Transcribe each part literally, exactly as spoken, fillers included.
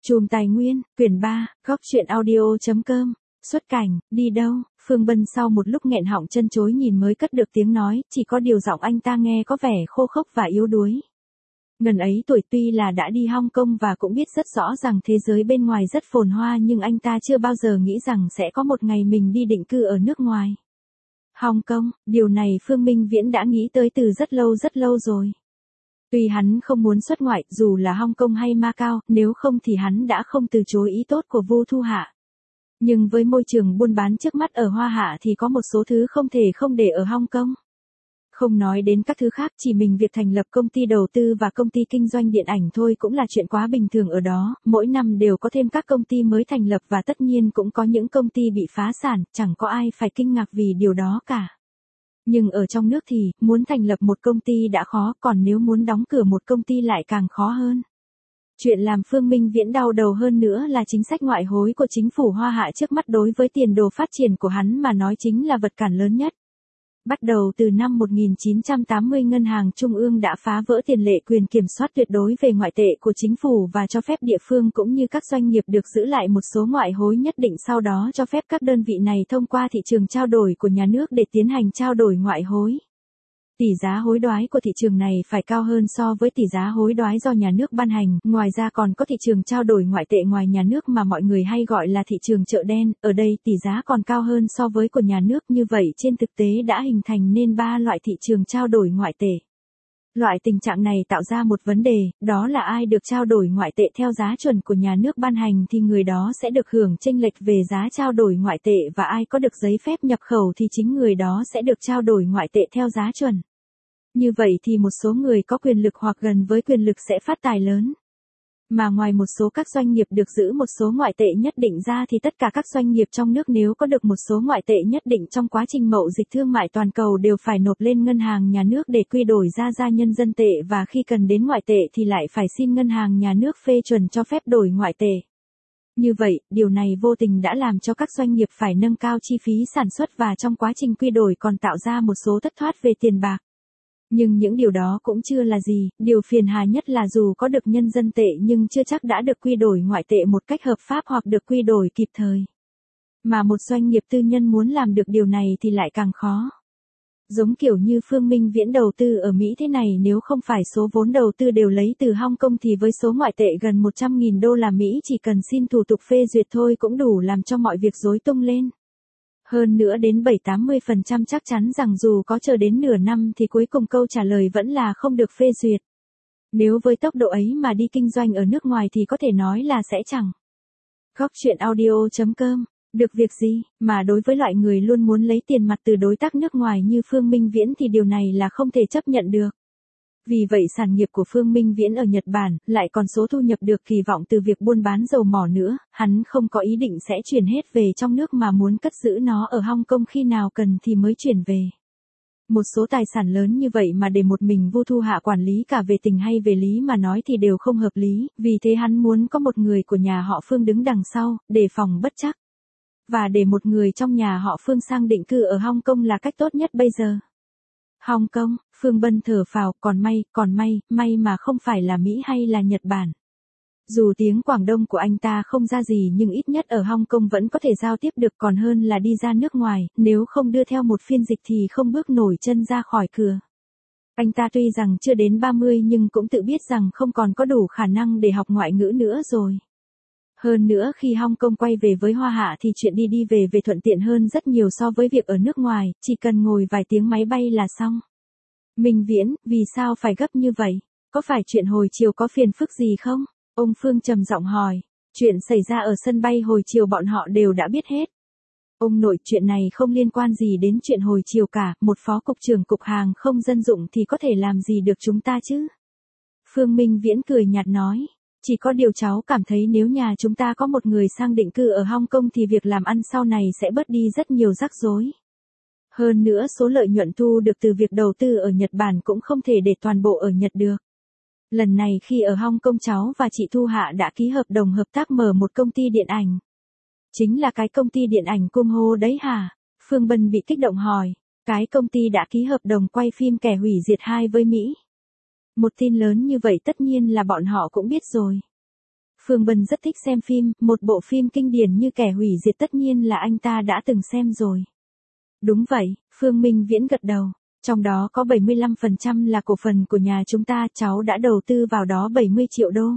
Chùm Tài Nguyên, quyển ba, góc truyện audio.com, xuất cảnh, đi đâu, Phương Bân sau một lúc nghẹn họng chân chối nhìn mới cất được tiếng nói, chỉ có điều giọng anh ta nghe có vẻ khô khốc và yếu đuối. Ngần ấy tuổi tuy là đã đi Hong Kong và cũng biết rất rõ rằng thế giới bên ngoài rất phồn hoa nhưng anh ta chưa bao giờ nghĩ rằng sẽ có một ngày mình đi định cư ở nước ngoài. Hong Kong, điều này Phương Minh Viễn đã nghĩ tới từ rất lâu rất lâu rồi. Tuy hắn không muốn xuất ngoại, dù là Hong Kong hay Macau, nếu không thì hắn đã không từ chối ý tốt của Vu Thu Hạ. Nhưng với môi trường buôn bán trước mắt ở Hoa Hạ thì có một số thứ không thể không để ở Hong Kong. Không nói đến các thứ khác, chỉ mình việc thành lập công ty đầu tư và công ty kinh doanh điện ảnh thôi cũng là chuyện quá bình thường ở đó, mỗi năm đều có thêm các công ty mới thành lập và tất nhiên cũng có những công ty bị phá sản, chẳng có ai phải kinh ngạc vì điều đó cả. Nhưng ở trong nước thì, muốn thành lập một công ty đã khó, còn nếu muốn đóng cửa một công ty lại càng khó hơn. Chuyện làm Phương Minh Viễn đau đầu hơn nữa là chính sách ngoại hối của chính phủ Hoa Hạ trước mắt đối với tiền đồ phát triển của hắn mà nói chính là vật cản lớn nhất. Bắt đầu từ năm một nghìn chín trăm tám mươi Ngân hàng Trung ương đã phá vỡ tiền lệ quyền kiểm soát tuyệt đối về ngoại tệ của chính phủ và cho phép địa phương cũng như các doanh nghiệp được giữ lại một số ngoại hối nhất định, sau đó cho phép các đơn vị này thông qua thị trường trao đổi của nhà nước để tiến hành trao đổi ngoại hối. Tỷ giá hối đoái của thị trường này phải cao hơn so với tỷ giá hối đoái do nhà nước ban hành, ngoài ra còn có thị trường trao đổi ngoại tệ ngoài nhà nước mà mọi người hay gọi là thị trường chợ đen, ở đây tỷ giá còn cao hơn so với của nhà nước, như vậy trên thực tế đã hình thành nên ba loại thị trường trao đổi ngoại tệ. Loại tình trạng này tạo ra một vấn đề, đó là ai được trao đổi ngoại tệ theo giá chuẩn của nhà nước ban hành thì người đó sẽ được hưởng chênh lệch về giá trao đổi ngoại tệ và ai có được giấy phép nhập khẩu thì chính người đó sẽ được trao đổi ngoại tệ theo giá chuẩn. Như vậy thì một số người có quyền lực hoặc gần với quyền lực sẽ phát tài lớn. Mà ngoài một số các doanh nghiệp được giữ một số ngoại tệ nhất định ra thì tất cả các doanh nghiệp trong nước nếu có được một số ngoại tệ nhất định trong quá trình mậu dịch thương mại toàn cầu đều phải nộp lên ngân hàng nhà nước để quy đổi ra ra nhân dân tệ, và khi cần đến ngoại tệ thì lại phải xin ngân hàng nhà nước phê chuẩn cho phép đổi ngoại tệ. Như vậy, điều này vô tình đã làm cho các doanh nghiệp phải nâng cao chi phí sản xuất và trong quá trình quy đổi còn tạo ra một số thất thoát về tiền bạc. Nhưng những điều đó cũng chưa là gì, điều phiền hà nhất là dù có được nhân dân tệ nhưng chưa chắc đã được quy đổi ngoại tệ một cách hợp pháp hoặc được quy đổi kịp thời. Mà một doanh nghiệp tư nhân muốn làm được điều này thì lại càng khó. Giống kiểu như Phương Minh Viễn đầu tư ở Mỹ thế này, nếu không phải số vốn đầu tư đều lấy từ Hong Kong thì với số ngoại tệ gần một trăm nghìn đô la Mỹ chỉ cần xin thủ tục phê duyệt thôi cũng đủ làm cho mọi việc rối tung lên. Hơn nữa đến bảy đến tám mươi phần trăm chắc chắn rằng dù có chờ đến nửa năm thì cuối cùng câu trả lời vẫn là không được phê duyệt. Nếu với tốc độ ấy mà đi kinh doanh ở nước ngoài thì có thể nói là sẽ chẳng. Góc truyện audio.com, được việc gì, mà đối với loại người luôn muốn lấy tiền mặt từ đối tác nước ngoài như Phương Minh Viễn thì điều này là không thể chấp nhận được. Vì vậy sản nghiệp của Phương Minh Viễn ở Nhật Bản lại còn số thu nhập được kỳ vọng từ việc buôn bán dầu mỏ nữa, hắn không có ý định sẽ chuyển hết về trong nước mà muốn cất giữ nó ở Hong Kong, khi nào cần thì mới chuyển về. Một số tài sản lớn như vậy mà để một mình Vu Thu Hạ quản lý cả về tình hay về lý mà nói thì đều không hợp lý, vì thế hắn muốn có một người của nhà họ Phương đứng đằng sau, để phòng bất trắc. Và để một người trong nhà họ Phương sang định cư ở Hong Kong là cách tốt nhất bây giờ. Hong Kong, Phương Bân thở phào, còn may, còn may, may mà không phải là Mỹ hay là Nhật Bản. Dù tiếng Quảng Đông của anh ta không ra gì nhưng ít nhất ở Hong Kong vẫn có thể giao tiếp được, còn hơn là đi ra nước ngoài, nếu không đưa theo một phiên dịch thì không bước nổi chân ra khỏi cửa. Anh ta tuy rằng chưa đến ba mươi nhưng cũng tự biết rằng không còn có đủ khả năng để học ngoại ngữ nữa rồi. Hơn nữa khi Hong Kong quay về với Hoa Hạ thì chuyện đi đi về về thuận tiện hơn rất nhiều so với việc ở nước ngoài, chỉ cần ngồi vài tiếng máy bay là xong. Minh Viễn, vì sao phải gấp như vậy? Có phải chuyện hồi chiều có phiền phức gì không? Ông Phương trầm giọng hỏi. Chuyện xảy ra ở sân bay hồi chiều bọn họ đều đã biết hết. Ông nội, chuyện này không liên quan gì đến chuyện hồi chiều cả, một phó cục trưởng cục hàng không dân dụng thì có thể làm gì được chúng ta chứ? Phương Minh Viễn cười nhạt nói. Chỉ có điều cháu cảm thấy nếu nhà chúng ta có một người sang định cư ở Hong Kong thì việc làm ăn sau này sẽ bớt đi rất nhiều rắc rối. Hơn nữa số lợi nhuận thu được từ việc đầu tư ở Nhật Bản cũng không thể để toàn bộ ở Nhật được. Lần này khi ở Hong Kong cháu và chị Thu Hạ đã ký hợp đồng hợp tác mở một công ty điện ảnh. Chính là cái công ty điện ảnh Cung Hô đấy hả? Phương Bân bị kích động hỏi. Cái công ty đã ký hợp đồng quay phim Kẻ Hủy Diệt hai với Mỹ. Một tin lớn như vậy tất nhiên là bọn họ cũng biết rồi. Phương Bân rất thích xem phim, một bộ phim kinh điển như Kẻ hủy diệt tất nhiên là anh ta đã từng xem rồi. Đúng vậy, Phương Minh Viễn gật đầu. Trong đó có bảy mươi lăm phần trăm là cổ phần của nhà chúng ta, cháu đã đầu tư vào đó bảy mươi triệu đô.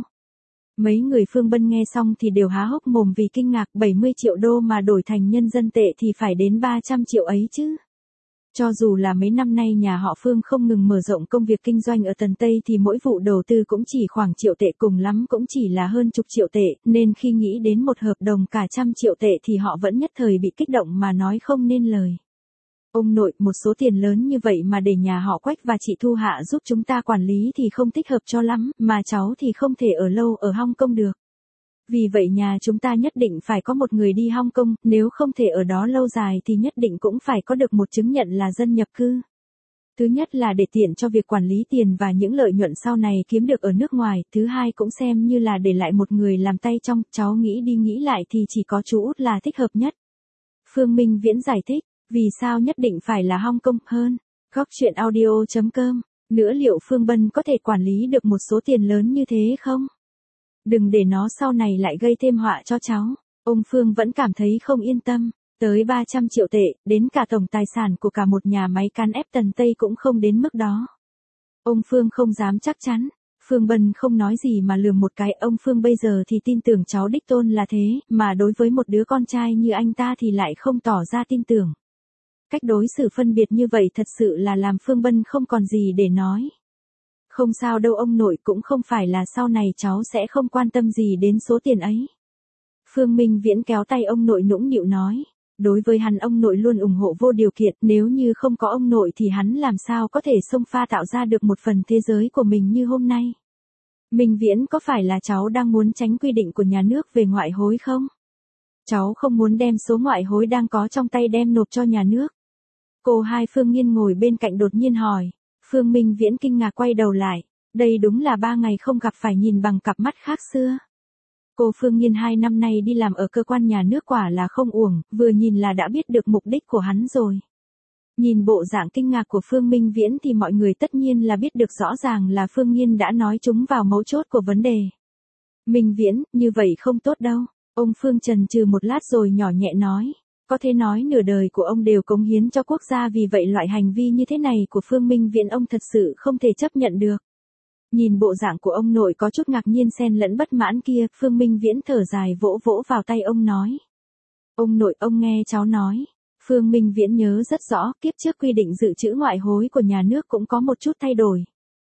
Mấy người Phương Bân nghe xong thì đều há hốc mồm vì kinh ngạc, bảy mươi triệu đô mà đổi thành nhân dân tệ thì phải đến ba trăm triệu ấy chứ. Cho dù là mấy năm nay nhà họ Phương không ngừng mở rộng công việc kinh doanh ở Tần Tây thì mỗi vụ đầu tư cũng chỉ khoảng triệu tệ, cùng lắm cũng chỉ là hơn chục triệu tệ, nên khi nghĩ đến một hợp đồng cả trăm triệu tệ thì họ vẫn nhất thời bị kích động mà nói không nên lời. Ông nội, một số tiền lớn như vậy mà để nhà họ Quách và chị Thu Hạ giúp chúng ta quản lý thì không thích hợp cho lắm, mà cháu thì không thể ở lâu ở Hong Kong được. Vì vậy nhà chúng ta nhất định phải có một người đi Hong Kong, nếu không thể ở đó lâu dài thì nhất định cũng phải có được một chứng nhận là dân nhập cư. Thứ nhất là để tiện cho việc quản lý tiền và những lợi nhuận sau này kiếm được ở nước ngoài, thứ hai cũng xem như là để lại một người làm tay trong, cháu nghĩ đi nghĩ lại thì chỉ có chú Út là thích hợp nhất. Phương Minh Viễn giải thích, vì sao nhất định phải là Hong Kong hơn. Góc truyện audio chấm com, nữa liệu Phương Bân có thể quản lý được một số tiền lớn như thế không? Đừng để nó sau này lại gây thêm họa cho cháu. Ông Phương vẫn cảm thấy không yên tâm. Tới ba trăm triệu tệ, đến cả tổng tài sản của cả một nhà máy cán ép Tần Tây cũng không đến mức đó. Ông Phương không dám chắc chắn. Phương Bân không nói gì mà lườm một cái, ông Phương bây giờ thì tin tưởng cháu đích tôn là thế, mà đối với một đứa con trai như anh ta thì lại không tỏ ra tin tưởng. Cách đối xử phân biệt như vậy thật sự là làm Phương Bân không còn gì để nói. Không sao đâu ông nội, cũng không phải là sau này cháu sẽ không quan tâm gì đến số tiền ấy. Phương Minh Viễn kéo tay ông nội nũng nịu nói. Đối với hắn ông nội luôn ủng hộ vô điều kiện, nếu như không có ông nội thì hắn làm sao có thể xông pha tạo ra được một phần thế giới của mình như hôm nay. Minh Viễn, có phải là cháu đang muốn tránh quy định của nhà nước về ngoại hối không? Cháu không muốn đem số ngoại hối đang có trong tay đem nộp cho nhà nước. Cô hai Phương Nghiên ngồi bên cạnh đột nhiên hỏi. Phương Minh Viễn kinh ngạc quay đầu lại. Đây đúng là ba ngày không gặp phải nhìn bằng cặp mắt khác xưa. Cô Phương Nghiên hai năm nay đi làm ở cơ quan nhà nước quả là không uổng, vừa nhìn là đã biết được mục đích của hắn rồi. Nhìn bộ dạng kinh ngạc của Phương Minh Viễn thì mọi người tất nhiên là biết được rõ ràng là Phương Nghiên đã nói trúng vào mấu chốt của vấn đề. Minh Viễn, như vậy không tốt đâu. Ông Phương chần chừ một lát rồi nhỏ nhẹ nói. Có thể nói nửa đời của ông đều cống hiến cho quốc gia, vì vậy loại hành vi như thế này của Phương Minh Viễn ông thật sự không thể chấp nhận được. Nhìn bộ dạng của ông nội có chút ngạc nhiên xen lẫn bất mãn kia, Phương Minh Viễn thở dài vỗ vỗ vào tay ông nói. Ông nội, ông nghe cháu nói. Phương Minh Viễn nhớ rất rõ, kiếp trước quy định dự trữ ngoại hối của nhà nước cũng có một chút thay đổi.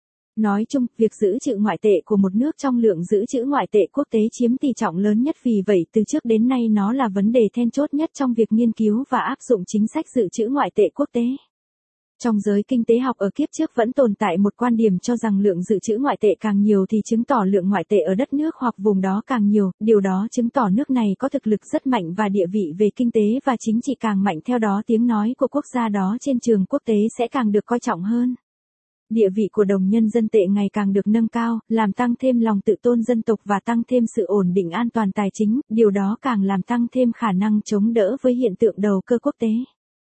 Nói chung, việc giữ trữ ngoại tệ của một nước trong lượng giữ trữ ngoại tệ quốc tế chiếm tỷ trọng lớn nhất, vì vậy từ trước đến nay nó là vấn đề then chốt nhất trong việc nghiên cứu và áp dụng chính sách dự trữ ngoại tệ quốc tế. Trong giới kinh tế học ở kiếp trước vẫn tồn tại một quan điểm cho rằng lượng dự trữ ngoại tệ càng nhiều thì chứng tỏ lượng ngoại tệ ở đất nước hoặc vùng đó càng nhiều, điều đó chứng tỏ nước này có thực lực rất mạnh và địa vị về kinh tế và chính trị càng mạnh, theo đó tiếng nói của quốc gia đó trên trường quốc tế sẽ càng được coi trọng hơn. Địa vị của đồng nhân dân tệ ngày càng được nâng cao, làm tăng thêm lòng tự tôn dân tộc và tăng thêm sự ổn định an toàn tài chính, điều đó càng làm tăng thêm khả năng chống đỡ với hiện tượng đầu cơ quốc tế.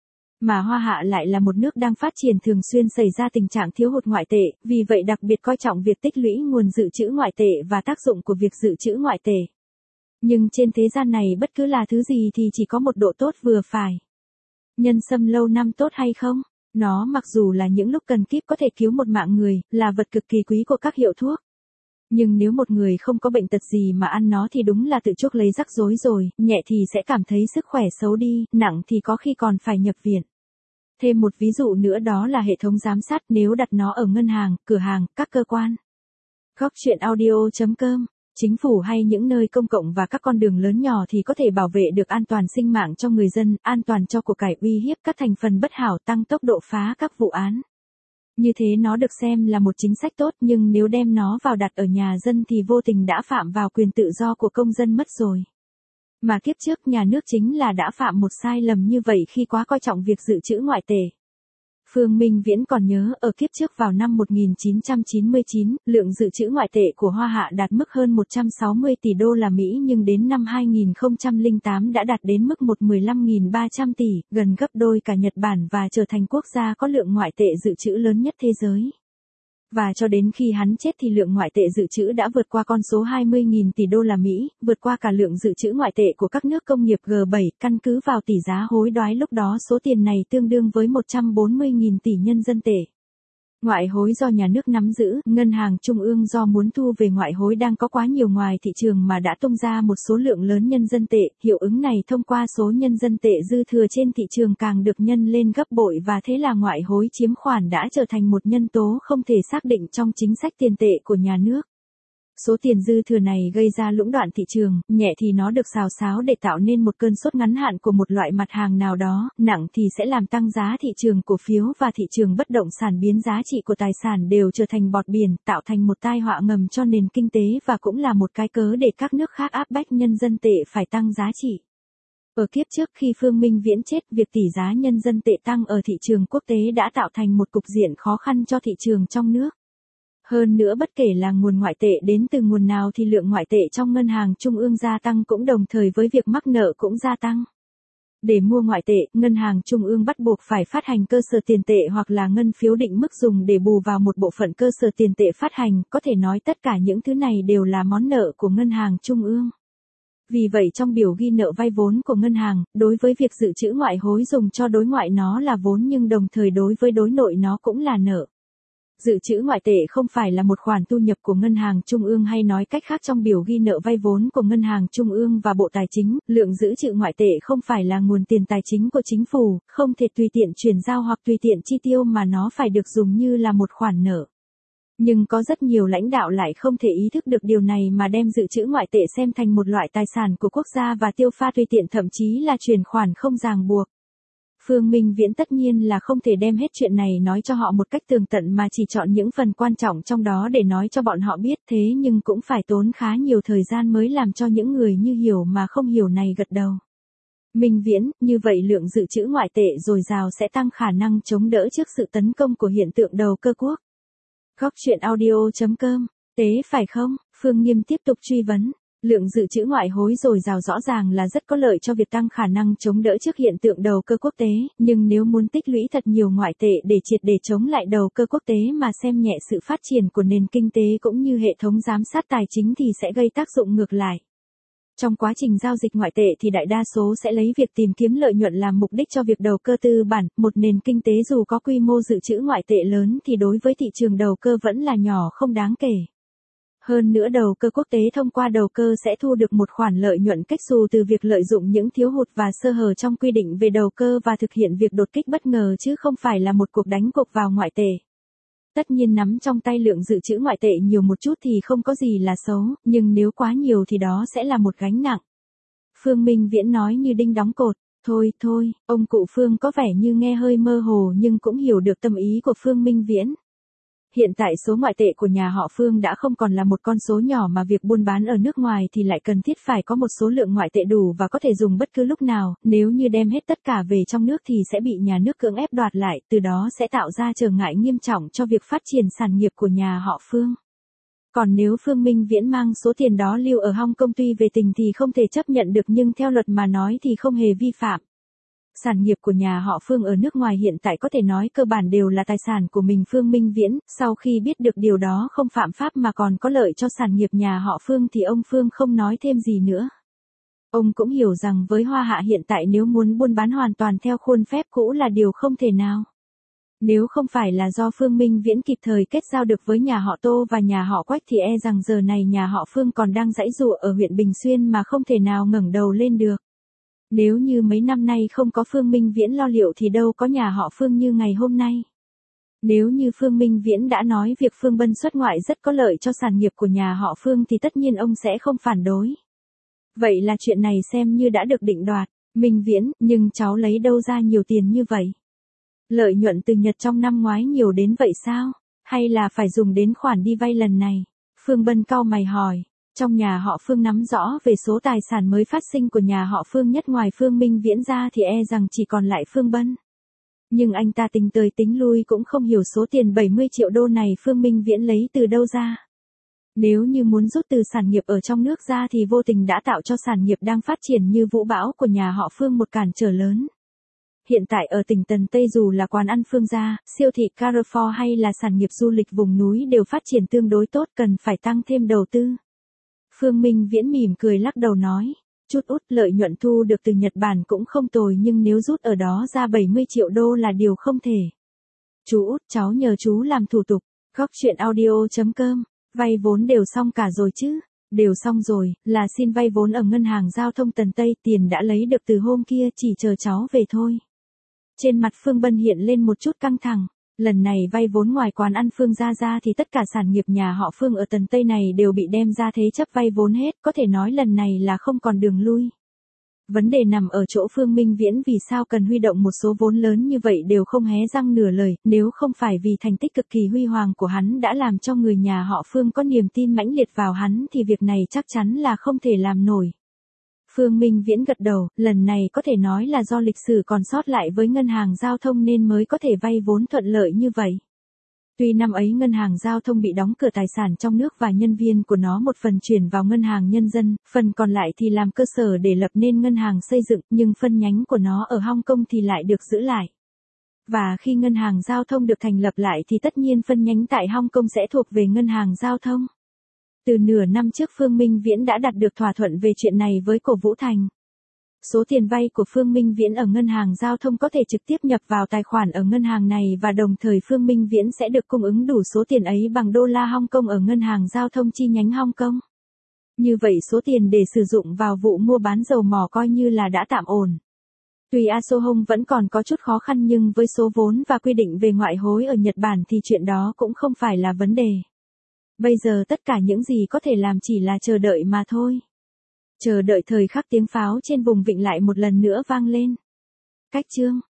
Mà Hoa Hạ lại là một nước đang phát triển thường xuyên xảy ra tình trạng thiếu hụt ngoại tệ, vì vậy đặc biệt coi trọng việc tích lũy nguồn dự trữ ngoại tệ và tác dụng của việc dự trữ ngoại tệ. Nhưng trên thế gian này bất cứ là thứ gì thì chỉ có một độ tốt vừa phải. Nhân sâm lâu năm tốt hay không? Nó mặc dù là những lúc cần kíp có thể cứu một mạng người, là vật cực kỳ quý của các hiệu thuốc. Nhưng nếu một người không có bệnh tật gì mà ăn nó thì đúng là tự chuốc lấy rắc rối rồi, nhẹ thì sẽ cảm thấy sức khỏe xấu đi, nặng thì có khi còn phải nhập viện. Thêm một ví dụ nữa đó là hệ thống giám sát, nếu đặt nó ở ngân hàng, cửa hàng, các cơ quan. Góc truyện audio chấm com, chính phủ hay những nơi công cộng và các con đường lớn nhỏ thì có thể bảo vệ được an toàn sinh mạng cho người dân, an toàn cho của cải, uy hiếp các thành phần bất hảo, tăng tốc độ phá các vụ án. Như thế nó được xem là một chính sách tốt, nhưng nếu đem nó vào đặt ở nhà dân thì vô tình đã phạm vào quyền tự do của công dân mất rồi. Mà kiếp trước nhà nước chính là đã phạm một sai lầm như vậy khi quá coi trọng việc dự trữ ngoại tệ. Phương Minh Viễn còn nhớ ở kiếp trước vào năm một nghìn chín trăm chín mươi chín, lượng dự trữ ngoại tệ của Hoa Hạ đạt mức hơn một trăm sáu mươi tỷ đô la Mỹ, nhưng đến năm hai nghìn không trăm lẻ tám đã đạt đến mức một trăm mười lăm nghìn ba trăm tỷ, gần gấp đôi cả Nhật Bản và trở thành quốc gia có lượng ngoại tệ dự trữ lớn nhất thế giới. Và cho đến khi hắn chết thì lượng ngoại tệ dự trữ đã vượt qua con số hai mươi nghìn tỷ đô la Mỹ, vượt qua cả lượng dự trữ ngoại tệ của các nước công nghiệp G bảy, căn cứ vào tỷ giá hối đoái lúc đó số tiền này tương đương với một trăm bốn mươi nghìn tỷ nhân dân tệ. Ngoại hối do nhà nước nắm giữ, ngân hàng trung ương do muốn thu về ngoại hối đang có quá nhiều ngoài thị trường mà đã tung ra một số lượng lớn nhân dân tệ, hiệu ứng này thông qua số nhân dân tệ dư thừa trên thị trường càng được nhân lên gấp bội và thế là ngoại hối chiếm khoản đã trở thành một nhân tố không thể xác định trong chính sách tiền tệ của nhà nước. Số tiền dư thừa này gây ra lũng đoạn thị trường, nhẹ thì nó được xào xáo để tạo nên một cơn sốt ngắn hạn của một loại mặt hàng nào đó, nặng thì sẽ làm tăng giá thị trường cổ phiếu và thị trường bất động sản, biến giá trị của tài sản đều trở thành bọt biển, tạo thành một tai họa ngầm cho nền kinh tế và cũng là một cái cớ để các nước khác áp bách nhân dân tệ phải tăng giá trị. Ở kiếp trước khi Phương Minh Viễn chết, việc tỷ giá nhân dân tệ tăng ở thị trường quốc tế đã tạo thành một cục diện khó khăn cho thị trường trong nước. Hơn nữa bất kể là nguồn ngoại tệ đến từ nguồn nào thì lượng ngoại tệ trong ngân hàng trung ương gia tăng cũng đồng thời với việc mắc nợ cũng gia tăng. Để mua ngoại tệ, ngân hàng trung ương bắt buộc phải phát hành cơ sở tiền tệ hoặc là ngân phiếu định mức dùng để bù vào một bộ phận cơ sở tiền tệ phát hành, có thể nói tất cả những thứ này đều là món nợ của ngân hàng trung ương. Vì vậy trong biểu ghi nợ vay vốn của ngân hàng, đối với việc dự trữ ngoại hối dùng cho đối ngoại nó là vốn nhưng đồng thời đối với đối nội nó cũng là nợ. Dự trữ ngoại tệ không phải là một khoản thu nhập của ngân hàng trung ương, hay nói cách khác trong biểu ghi nợ vay vốn của ngân hàng trung ương và Bộ Tài chính, lượng dự trữ ngoại tệ không phải là nguồn tiền tài chính của chính phủ, không thể tùy tiện chuyển giao hoặc tùy tiện chi tiêu mà nó phải được dùng như là một khoản nợ. Nhưng có rất nhiều lãnh đạo lại không thể ý thức được điều này mà đem dự trữ ngoại tệ xem thành một loại tài sản của quốc gia và tiêu pha tùy tiện, thậm chí là chuyển khoản không ràng buộc. Phương Minh Viễn tất nhiên là không thể đem hết chuyện này nói cho họ một cách tường tận mà chỉ chọn những phần quan trọng trong đó để nói cho bọn họ biết, thế nhưng cũng phải tốn khá nhiều thời gian mới làm cho những người như hiểu mà không hiểu này gật đầu. Minh Viễn, như vậy lượng dự trữ ngoại tệ dồi dào sẽ tăng khả năng chống đỡ trước sự tấn công của hiện tượng đầu cơ quốc. Góc truyện audio chấm com, tế phải không? Phương Nghiêm tiếp tục truy vấn. Lượng dự trữ ngoại hối dồi dào rõ ràng là rất có lợi cho việc tăng khả năng chống đỡ trước hiện tượng đầu cơ quốc tế, nhưng nếu muốn tích lũy thật nhiều ngoại tệ để triệt để chống lại đầu cơ quốc tế mà xem nhẹ sự phát triển của nền kinh tế cũng như hệ thống giám sát tài chính thì sẽ gây tác dụng ngược lại. Trong quá trình giao dịch ngoại tệ thì đại đa số sẽ lấy việc tìm kiếm lợi nhuận làm mục đích cho việc đầu cơ tư bản, một nền kinh tế dù có quy mô dự trữ ngoại tệ lớn thì đối với thị trường đầu cơ vẫn là nhỏ không đáng kể. Hơn nữa đầu cơ quốc tế thông qua đầu cơ sẽ thu được một khoản lợi nhuận cách xù từ việc lợi dụng những thiếu hụt và sơ hở trong quy định về đầu cơ và thực hiện việc đột kích bất ngờ chứ không phải là một cuộc đánh cuộc vào ngoại tệ. Tất nhiên nắm trong tay lượng dự trữ ngoại tệ nhiều một chút thì không có gì là xấu, nhưng nếu quá nhiều thì đó sẽ là một gánh nặng. Phương Minh Viễn nói như đinh đóng cột. Thôi thôi, ông cụ Phương có vẻ như nghe hơi mơ hồ nhưng cũng hiểu được tâm ý của Phương Minh Viễn. Hiện tại số ngoại tệ của nhà họ Phương đã không còn là một con số nhỏ mà việc buôn bán ở nước ngoài thì lại cần thiết phải có một số lượng ngoại tệ đủ và có thể dùng bất cứ lúc nào, nếu như đem hết tất cả về trong nước thì sẽ bị nhà nước cưỡng ép đoạt lại, từ đó sẽ tạo ra trở ngại nghiêm trọng cho việc phát triển sản nghiệp của nhà họ Phương. Còn nếu Phương Minh Viễn mang số tiền đó lưu ở Hong Kong tuy về tình thì không thể chấp nhận được nhưng theo luật mà nói thì không hề vi phạm. Sản nghiệp của nhà họ Phương ở nước ngoài hiện tại có thể nói cơ bản đều là tài sản của mình. Phương Minh Viễn, sau khi biết được điều đó không phạm pháp mà còn có lợi cho sản nghiệp nhà họ Phương thì ông Phương không nói thêm gì nữa. Ông cũng hiểu rằng với Hoa Hạ hiện tại nếu muốn buôn bán hoàn toàn theo khuôn phép cũ là điều không thể nào. Nếu không phải là do Phương Minh Viễn kịp thời kết giao được với nhà họ Tô và nhà họ Quách thì e rằng giờ này nhà họ Phương còn đang giãy giụa ở huyện Bình Xuyên mà không thể nào ngẩng đầu lên được. Nếu như mấy năm nay không có Phương Minh Viễn lo liệu thì đâu có nhà họ Phương như ngày hôm nay. Nếu như Phương Minh Viễn đã nói việc Phương Bân xuất ngoại rất có lợi cho sản nghiệp của nhà họ Phương thì tất nhiên ông sẽ không phản đối. Vậy là chuyện này xem như đã được định đoạt. Minh Viễn, nhưng cháu lấy đâu ra nhiều tiền như vậy? Lợi nhuận từ Nhật trong năm ngoái nhiều đến vậy sao? Hay là phải dùng đến khoản đi vay lần này? Phương Bân cau mày hỏi. Trong nhà họ Phương nắm rõ về số tài sản mới phát sinh của nhà họ Phương nhất ngoài Phương Minh Viễn ra thì e rằng chỉ còn lại Phương Bân. Nhưng anh ta tính tới tính lui cũng không hiểu số tiền bảy mươi triệu đô này Phương Minh Viễn lấy từ đâu ra. Nếu như muốn rút từ sản nghiệp ở trong nước ra thì vô tình đã tạo cho sản nghiệp đang phát triển như vũ bão của nhà họ Phương một cản trở lớn. Hiện tại ở tỉnh Tần Tây dù là quán ăn Phương gia, siêu thị Carrefour hay là sản nghiệp du lịch vùng núi đều phát triển tương đối tốt, cần phải tăng thêm đầu tư. Phương Minh Viễn mỉm cười lắc đầu nói, chút út lợi nhuận thu được từ Nhật Bản cũng không tồi nhưng nếu rút ở đó ra bảy mươi triệu đô là điều không thể. Chú út cháu nhờ chú làm thủ tục, góc chuyện audio chấm com, vay vốn đều xong cả rồi chứ? Đều xong rồi, là xin vay vốn ở ngân hàng giao thông Tần Tây, tiền đã lấy được từ hôm kia, chỉ chờ cháu về thôi. Trên mặt Phương Bân hiện lên một chút căng thẳng, lần này vay vốn ngoài quán ăn Phương gia ra thì tất cả sản nghiệp nhà họ Phương ở Tần Tây này đều bị đem ra thế chấp vay vốn hết, có thể nói lần này là không còn đường lui. Vấn đề nằm ở chỗ Phương Minh Viễn vì sao cần huy động một số vốn lớn như vậy đều không hé răng nửa lời, nếu không phải vì thành tích cực kỳ huy hoàng của hắn đã làm cho người nhà họ Phương có niềm tin mãnh liệt vào hắn thì việc này chắc chắn là không thể làm nổi. Phương Minh Viễn gật đầu, lần này có thể nói là do lịch sử còn sót lại với ngân hàng giao thông nên mới có thể vay vốn thuận lợi như vậy. Tuy năm ấy ngân hàng giao thông bị đóng cửa tài sản trong nước và nhân viên của nó một phần chuyển vào ngân hàng nhân dân, phần còn lại thì làm cơ sở để lập nên ngân hàng xây dựng, nhưng phân nhánh của nó ở Hong Kong thì lại được giữ lại. Và khi ngân hàng giao thông được thành lập lại thì tất nhiên phân nhánh tại Hong Kong sẽ thuộc về ngân hàng giao thông. Từ nửa năm trước Phương Minh Viễn đã đạt được thỏa thuận về chuyện này với Cổ Vũ Thành. Số tiền vay của Phương Minh Viễn ở ngân hàng giao thông có thể trực tiếp nhập vào tài khoản ở ngân hàng này và đồng thời Phương Minh Viễn sẽ được cung ứng đủ số tiền ấy bằng đô la Hong Kong ở ngân hàng giao thông chi nhánh Hong Kong. Như vậy số tiền để sử dụng vào vụ mua bán dầu mỏ coi như là đã tạm ổn. Tuy Asohong vẫn còn có chút khó khăn nhưng với số vốn và quy định về ngoại hối ở Nhật Bản thì chuyện đó cũng không phải là vấn đề. Bây giờ tất cả những gì có thể làm chỉ là chờ đợi mà thôi. Chờ đợi thời khắc tiếng pháo trên vùng vịnh lại một lần nữa vang lên. Cách chương